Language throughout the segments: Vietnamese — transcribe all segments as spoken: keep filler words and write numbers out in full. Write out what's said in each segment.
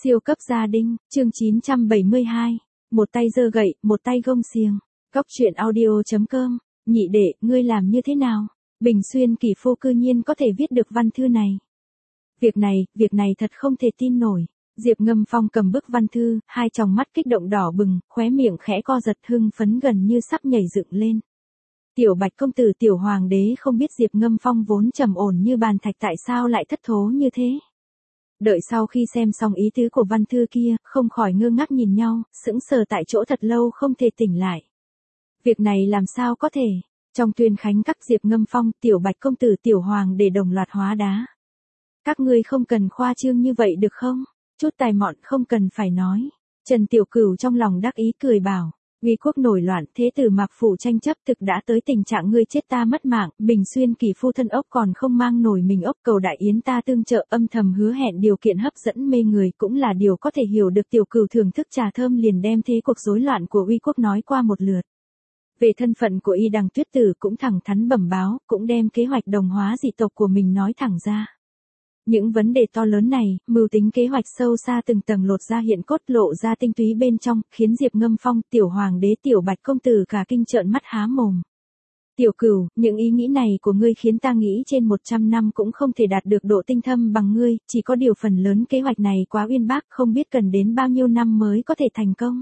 Siêu cấp gia đình, chương chín trăm bảy mươi hai. Một tay giơ gậy, một tay gông xiềng. Góc truyện audio chấm com. Nhị đệ, ngươi làm như thế nào? Bình Xuyên Kỳ Phu cư nhiên có thể viết được văn thư này. Việc này, việc này thật không thể tin nổi. Diệp Ngâm Phong cầm bức văn thư, hai tròng mắt kích động đỏ bừng, khóe miệng khẽ co giật hưng phấn gần như sắp nhảy dựng lên. Tiểu Bạch công tử tiểu hoàng đế không biết Diệp Ngâm Phong vốn trầm ổn như bàn thạch tại sao lại thất thố như thế. Đợi sau khi xem xong ý tứ của văn thư kia, không khỏi ngơ ngác nhìn nhau, sững sờ tại chỗ thật lâu không thể tỉnh lại. Việc này làm sao có thể? Trong tuyên khánh các Diệp Ngâm Phong, Tiểu Bạch công tử tiểu hoàng để đồng loạt hóa đá. Các ngươi không cần khoa trương như vậy được không? Chút tài mọn không cần phải nói. Trần Tiểu Cửu trong lòng đắc ý cười bảo. Uy quốc nổi loạn, thế tử Mạc Phủ tranh chấp thực đã tới tình trạng ngươi chết ta mất mạng, Bình Xuyên Kỳ Phu thân ốc còn không mang nổi mình ốc, cầu đại yến ta tương trợ, âm thầm hứa hẹn điều kiện hấp dẫn mê người, cũng là điều có thể hiểu được. Tiểu Cửu thưởng thức trà thơm liền đem thế cuộc rối loạn của uy quốc nói qua một lượt. Về thân phận của Y Đằng Tuyết Tử cũng thẳng thắn bẩm báo, cũng đem kế hoạch đồng hóa dị tộc của mình nói thẳng ra. Những vấn đề to lớn này, mưu tính kế hoạch sâu xa từng tầng lột ra hiện cốt, lộ ra tinh túy bên trong, khiến Diệp Ngâm Phong, tiểu hoàng đế Tiểu Bạch công tử cả kinh trợn mắt há mồm. Tiểu Cửu, những ý nghĩ này của ngươi khiến ta nghĩ trên một trăm năm cũng không thể đạt được độ tinh thâm bằng ngươi, chỉ có điều phần lớn kế hoạch này quá uyên bác, không biết cần đến bao nhiêu năm mới có thể thành công.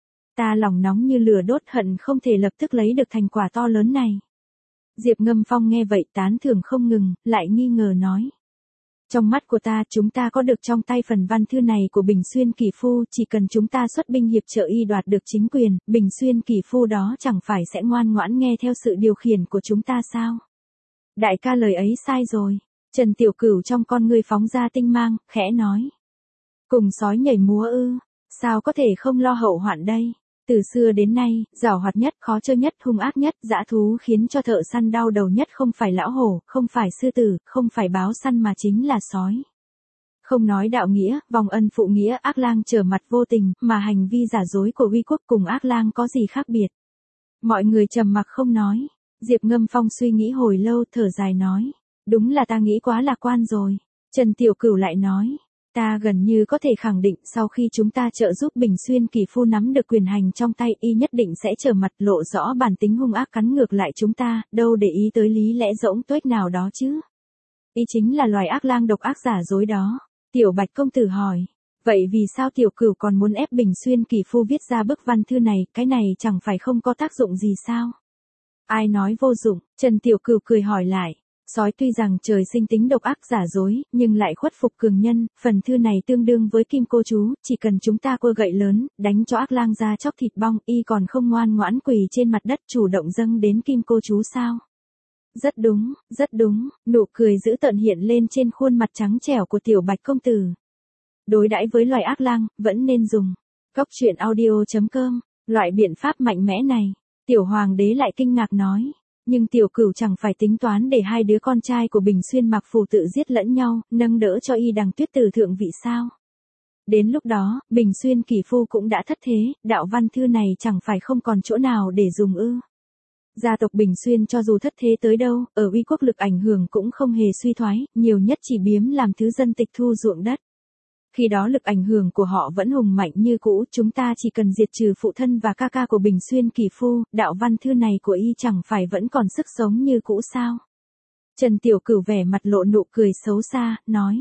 Ta lòng nóng như lửa đốt, hận không thể lập tức lấy được thành quả to lớn này. Diệp Ngâm Phong nghe vậy tán thưởng không ngừng, lại nghi ngờ nói. Trong mắt của ta, chúng ta có được trong tay phần văn thư này của Bình Xuyên Kỳ Phu, chỉ cần chúng ta xuất binh hiệp trợ y đoạt được chính quyền, Bình Xuyên Kỳ Phu đó chẳng phải sẽ ngoan ngoãn nghe theo sự điều khiển của chúng ta sao? Đại ca lời ấy sai rồi. Trần Tiểu Cửu trong con ngươi phóng ra tinh mang, khẽ nói. Cùng sói nhảy múa ư, sao có thể không lo hậu hoạn đây? Từ xưa đến nay, giàu hoạt nhất, khó chơi nhất, hung ác nhất, dã thú khiến cho thợ săn đau đầu nhất không phải lão hổ, không phải sư tử, không phải báo săn mà chính là sói. Không nói đạo nghĩa, vòng ân phụ nghĩa, ác lang trở mặt vô tình, mà hành vi giả dối của uy quốc cùng ác lang có gì khác biệt. Mọi người trầm mặc không nói. Diệp Ngâm Phong suy nghĩ hồi lâu, thở dài nói. Đúng là ta nghĩ quá lạc quan rồi. Trần Tiểu Cửu lại nói. Ta gần như có thể khẳng định sau khi chúng ta trợ giúp Bình Xuyên Kỳ Phu nắm được quyền hành trong tay, y nhất định sẽ trở mặt lộ rõ bản tính hung ác cắn ngược lại chúng ta, đâu để ý tới lý lẽ rỗng tuếch nào đó chứ. Y chính là loài ác lang độc ác giả dối đó. Tiểu Bạch công tử hỏi. Vậy vì sao Tiểu Cửu còn muốn ép Bình Xuyên Kỳ Phu viết ra bức văn thư này, cái này chẳng phải không có tác dụng gì sao? Ai nói vô dụng? Trần Tiểu Cửu cười hỏi lại. Sói tuy rằng trời sinh tính độc ác giả dối, nhưng lại khuất phục cường nhân, phần thư này tương đương với kim cô chú, chỉ cần chúng ta quơ gậy lớn, đánh cho ác lang ra chóc thịt bong, y còn không ngoan ngoãn quỳ trên mặt đất chủ động dâng đến kim cô chú sao? Rất đúng, rất đúng, nụ cười dữ tợn hiện lên trên khuôn mặt trắng trẻo của Tiểu Bạch công tử. Đối đãi với loài ác lang, vẫn nên dùng. Góc truyện audio chấm com, loại biện pháp mạnh mẽ này, Tiểu Hoàng đế lại kinh ngạc nói. Nhưng Tiểu Cửu chẳng phải tính toán để hai đứa con trai của Bình Xuyên Mạc Phủ tự giết lẫn nhau, nâng đỡ cho Y Đằng Tuyết Tử thượng vị sao? Đến lúc đó, Bình Xuyên Kỳ Phu cũng đã thất thế, đạo văn thư này chẳng phải không còn chỗ nào để dùng ư? Gia tộc Bình Xuyên cho dù thất thế tới đâu, ở uy quốc lực ảnh hưởng cũng không hề suy thoái, nhiều nhất chỉ biếm làm thứ dân tịch thu ruộng đất. Khi đó lực ảnh hưởng của họ vẫn hùng mạnh như cũ, chúng ta chỉ cần diệt trừ phụ thân và ca ca của Bình Xuyên Kỳ Phu, đạo văn thư này của y chẳng phải vẫn còn sức sống như cũ sao? Trần Tiểu Cửu vẻ mặt lộ nụ cười xấu xa, nói.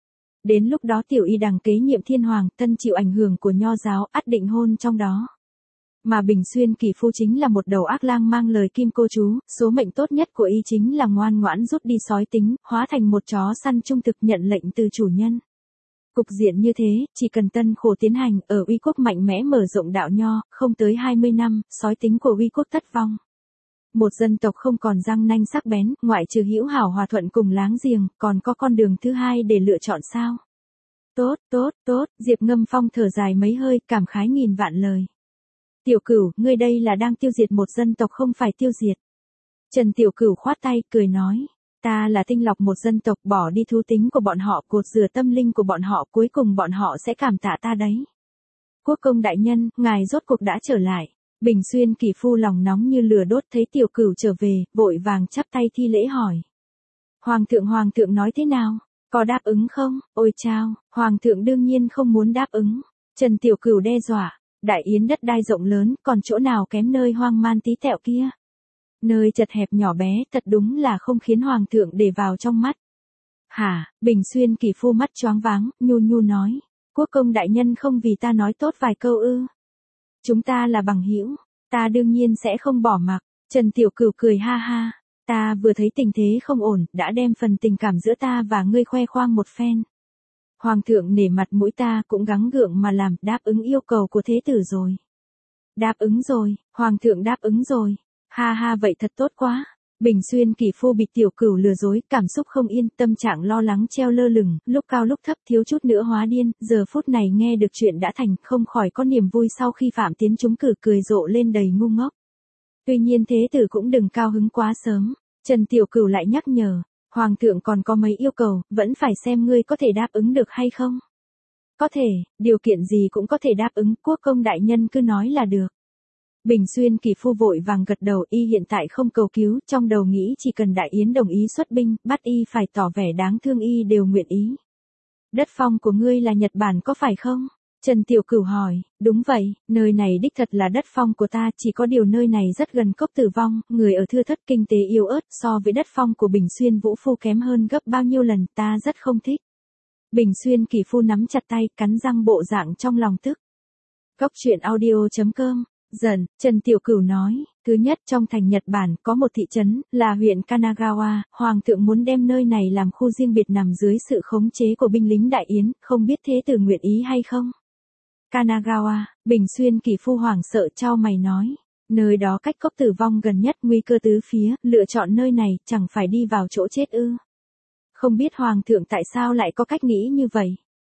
Đến lúc đó Tiểu Y Đằng kế nhiệm thiên hoàng, tân chịu ảnh hưởng của nho giáo, ắt định hôn trong đó. Mà Bình Xuyên Kỳ Phu chính là một đầu ác lang mang lời kim cô chú, số mệnh tốt nhất của y chính là ngoan ngoãn rút đi sói tính, hóa thành một chó săn trung thực nhận lệnh từ chủ nhân. Cục diện như thế, chỉ cần tân khổ tiến hành, ở uy quốc mạnh mẽ mở rộng đạo nho, không tới hai mươi năm, sói tính của uy quốc tất vong. Một dân tộc không còn răng nanh sắc bén, ngoại trừ hữu hảo hòa thuận cùng láng giềng, còn có con đường thứ hai để lựa chọn sao? Tốt, tốt, tốt, Diệp Ngâm Phong thở dài mấy hơi, cảm khái nghìn vạn lời. Tiểu Cửu, ngươi đây là đang tiêu diệt một dân tộc không phải tiêu diệt. Trần Tiểu Cửu khoát tay, cười nói. Ta là tinh lọc một dân tộc, bỏ đi thú tính của bọn họ, cột rửa tâm linh của bọn họ, cuối cùng bọn họ sẽ cảm tạ ta đấy. Quốc công đại nhân, ngài rốt cuộc đã trở lại. Bình Xuyên Kỳ Phu lòng nóng như lửa đốt thấy Tiểu Cửu trở về, vội vàng chắp tay thi lễ hỏi. Hoàng thượng hoàng thượng nói thế nào? Có đáp ứng không? Ôi chao, Hoàng thượng đương nhiên không muốn đáp ứng. Trần Tiểu Cửu đe dọa, Đại Yến đất đai rộng lớn, còn chỗ nào kém nơi hoang man tí tẹo kia. Nơi chật hẹp nhỏ bé, thật đúng là không khiến Hoàng thượng để vào trong mắt. Hả, Bình Xuyên Kỳ Phu mắt choáng váng, nhu nhu nói. Quốc công đại nhân không vì ta nói tốt vài câu ư. Chúng ta là bằng hữu, ta đương nhiên sẽ không bỏ mặc. Trần Tiểu Cửu cười ha ha. Ta vừa thấy tình thế không ổn, đã đem phần tình cảm giữa ta và ngươi khoe khoang một phen. Hoàng thượng nể mặt mũi ta cũng gắng gượng mà làm, đáp ứng yêu cầu của thế tử rồi. Đáp ứng rồi, Hoàng thượng đáp ứng rồi. Ha ha, vậy thật tốt quá. Bình Xuyên Kỳ Phu bị Tiểu Cửu lừa dối, cảm xúc không yên, tâm trạng lo lắng treo lơ lửng, lúc cao lúc thấp, thiếu chút nữa hóa điên, giờ phút này nghe được chuyện đã thành, không khỏi có niềm vui sau khi Phạm Tiến trúng cử, cười rộ lên đầy ngu ngốc. Tuy nhiên thế tử cũng đừng cao hứng quá sớm. Trần Tiểu Cửu lại nhắc nhở, Hoàng thượng còn có mấy yêu cầu, vẫn phải xem ngươi có thể đáp ứng được hay không. Có thể, điều kiện gì cũng có thể đáp ứng, quốc công đại nhân cứ nói là được. Bình Xuyên Kỳ Phu vội vàng gật đầu, y hiện tại không cầu cứu, trong đầu nghĩ chỉ cần Đại Yến đồng ý xuất binh, bắt y phải tỏ vẻ đáng thương y đều nguyện ý. Đất phong của ngươi là Nhật Bản có phải không? Trần Tiểu Cửu hỏi, đúng vậy, nơi này đích thật là đất phong của ta, chỉ có điều nơi này rất gần cốc Tử Vong, người ở thưa thất, kinh tế yếu ớt, so với đất phong của Bình Xuyên Vũ Phu kém hơn gấp bao nhiêu lần, ta rất không thích. Bình Xuyên Kỳ Phu nắm chặt tay, cắn răng bộ dạng trong lòng tức. Góc truyện audio chấm com. Dần, Trần Tiểu Cửu nói, thứ nhất trong thành Nhật Bản có một thị trấn, là huyện Kanagawa, Hoàng thượng muốn đem nơi này làm khu riêng biệt nằm dưới sự khống chế của binh lính Đại Yến, không biết thế tử nguyện ý hay không? Kanagawa, Bình Xuyên Kỳ Phu hoảng sợ chau mày nói, nơi đó cách cốc Tử Vong gần nhất, nguy cơ tứ phía, lựa chọn nơi này, chẳng phải đi vào chỗ chết ư? Không biết Hoàng thượng tại sao lại có cách nghĩ như vậy?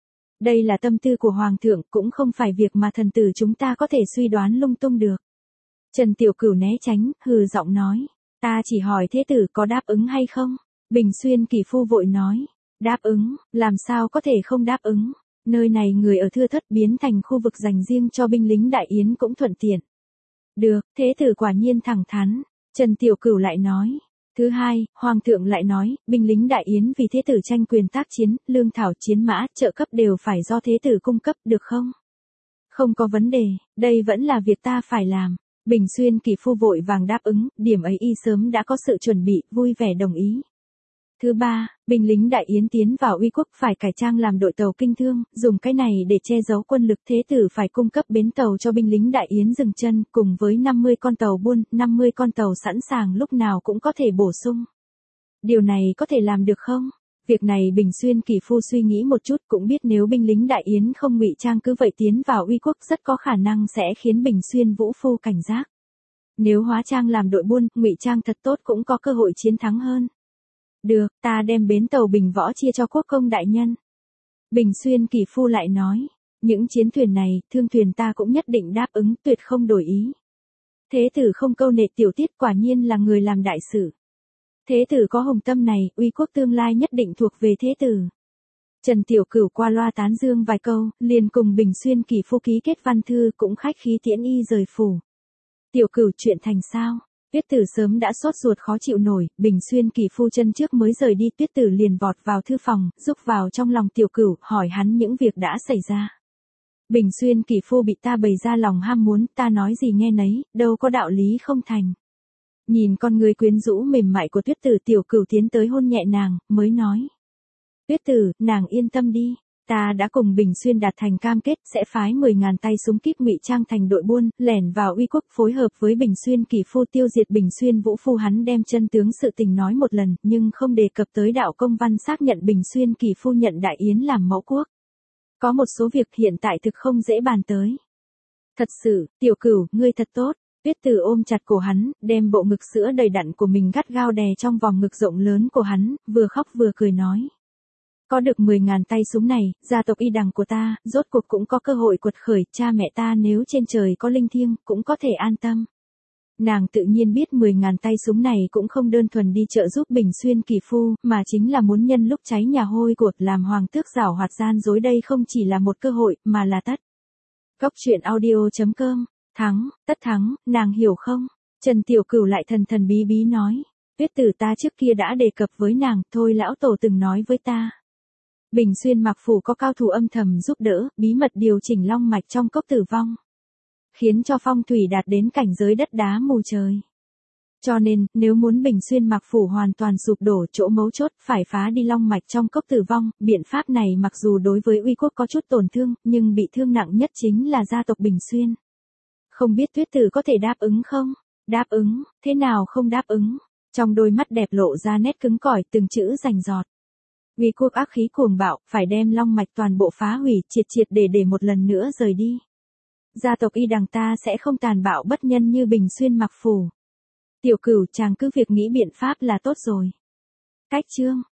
Đây là tâm tư của Hoàng thượng, cũng không phải việc mà thần tử chúng ta có thể suy đoán lung tung được. Trần Tiểu Cửu né tránh, hừ giọng nói, ta chỉ hỏi thế tử có đáp ứng hay không? Bình Xuyên Kỳ Phu vội nói, đáp ứng, làm sao có thể không đáp ứng? Nơi này người ở thưa thất, biến thành khu vực dành riêng cho binh lính Đại Yến cũng thuận tiện. Được, thế tử quả nhiên thẳng thắn. Trần Tiểu Cửu lại nói. Thứ hai, Hoàng thượng lại nói, binh lính Đại Yến vì thế tử tranh quyền tác chiến, lương thảo chiến mã, trợ cấp đều phải do thế tử cung cấp, được không? Không có vấn đề, đây vẫn là việc ta phải làm. Bình Xuyên Kỳ Phu vội vàng đáp ứng, điểm ấy y sớm đã có sự chuẩn bị, vui vẻ đồng ý. Thứ ba, binh lính Đại Yến tiến vào uy quốc phải cải trang làm đội tàu kinh thương, dùng cái này để che giấu quân lực, thế tử phải cung cấp bến tàu cho binh lính Đại Yến dừng chân, cùng với năm mươi con tàu buôn, năm mươi con tàu sẵn sàng lúc nào cũng có thể bổ sung. Điều này có thể làm được không? Việc này Bình Xuyên Kỳ Phu suy nghĩ một chút, cũng biết nếu binh lính Đại Yến không ngụy trang cứ vậy tiến vào uy quốc rất có khả năng sẽ khiến Bình Xuyên Vũ Phu cảnh giác. Nếu hóa trang làm đội buôn, ngụy trang thật tốt cũng có cơ hội chiến thắng hơn. Được, ta đem bến tàu Bình Võ chia cho quốc công đại nhân. Bình Xuyên Kỳ Phu lại nói, những chiến thuyền này, thương thuyền ta cũng nhất định đáp ứng, tuyệt không đổi ý. Thế tử không câu nệ tiểu tiết, quả nhiên là người làm đại sự. Thế tử có hồng tâm này, uy quốc tương lai nhất định thuộc về thế tử. Trần Tiểu Cửu qua loa tán dương vài câu, liền cùng Bình Xuyên Kỳ Phu ký kết văn thư, cũng khách khí tiễn y rời phủ. Tiểu Cửu, chuyện thành sao? Tuyết Tử sớm đã sốt ruột khó chịu nổi, Bình Xuyên Kỳ Phu chân trước mới rời đi, Tuyết Tử liền vọt vào thư phòng, rúc vào trong lòng Tiểu Cửu, hỏi hắn những việc đã xảy ra. Bình Xuyên Kỳ Phu bị ta bày ra lòng ham muốn, ta nói gì nghe nấy, đâu có đạo lý không thành. Nhìn con người quyến rũ mềm mại của Tuyết Tử, Tiểu Cửu tiến tới hôn nhẹ nàng, mới nói. Tuyết Tử, nàng yên tâm đi. Ta đã cùng Bình Xuyên đạt thành cam kết, sẽ phái mười ngàn tay súng kíp ngụy trang thành đội buôn, lẻn vào uy quốc, phối hợp với Bình Xuyên Kỳ Phu tiêu diệt Bình Xuyên Vũ Phu. Hắn đem chân tướng sự tình nói một lần, nhưng không đề cập tới đạo công văn xác nhận Bình Xuyên Kỳ Phu nhận Đại Yến làm mẫu quốc. Có một số việc hiện tại thực không dễ bàn tới. Thật sự, Tiểu Cửu, ngươi thật tốt. Tuyết Tử ôm chặt cổ hắn, đem bộ ngực sữa đầy đặn của mình gắt gao đè trong vòng ngực rộng lớn của hắn, vừa khóc vừa cười nói. Có được mười ngàn tay súng này, gia tộc Y Đằng của ta, rốt cuộc cũng có cơ hội quật khởi, cha mẹ ta nếu trên trời có linh thiêng, cũng có thể an tâm. Nàng tự nhiên biết mười ngàn tay súng này cũng không đơn thuần đi trợ giúp Bình Xuyên Kỳ Phu, mà chính là muốn nhân lúc cháy nhà hôi của làm hoàng tước giảo hoạt gian dối, đây không chỉ là một cơ hội, mà là tất. Góc truyện audio chấm com, thắng, tất thắng, nàng hiểu không? Trần Tiểu Cửu lại thần thần bí bí nói. Tuyết Tử, ta trước kia đã đề cập với nàng, thôi lão tổ từng nói với ta. Bình Xuyên Mạc Phủ có cao thủ âm thầm giúp đỡ, bí mật điều chỉnh long mạch trong cốc Tử Vong, khiến cho phong thủy đạt đến cảnh giới đất đá mù trời. Cho nên, nếu muốn Bình Xuyên Mạc Phủ hoàn toàn sụp đổ, chỗ mấu chốt phải phá đi long mạch trong cốc Tử Vong. Biện pháp này mặc dù đối với uy quốc có chút tổn thương, nhưng bị thương nặng nhất chính là gia tộc Bình Xuyên. Không biết Tuyết Tử có thể đáp ứng không? Đáp ứng, thế nào không đáp ứng? Trong đôi mắt đẹp lộ ra nét cứng cỏi, từng chữ rành rọt. Uy quốc ác khí cuồng bạo, phải đem long mạch toàn bộ phá hủy, triệt triệt để để một lần nữa rời đi. Gia tộc Y Đằng ta sẽ không tàn bạo bất nhân như Bình Xuyên Mạc Phủ. Tiểu Cửu, chàng cứ việc nghĩ biện pháp là tốt rồi. Cách chương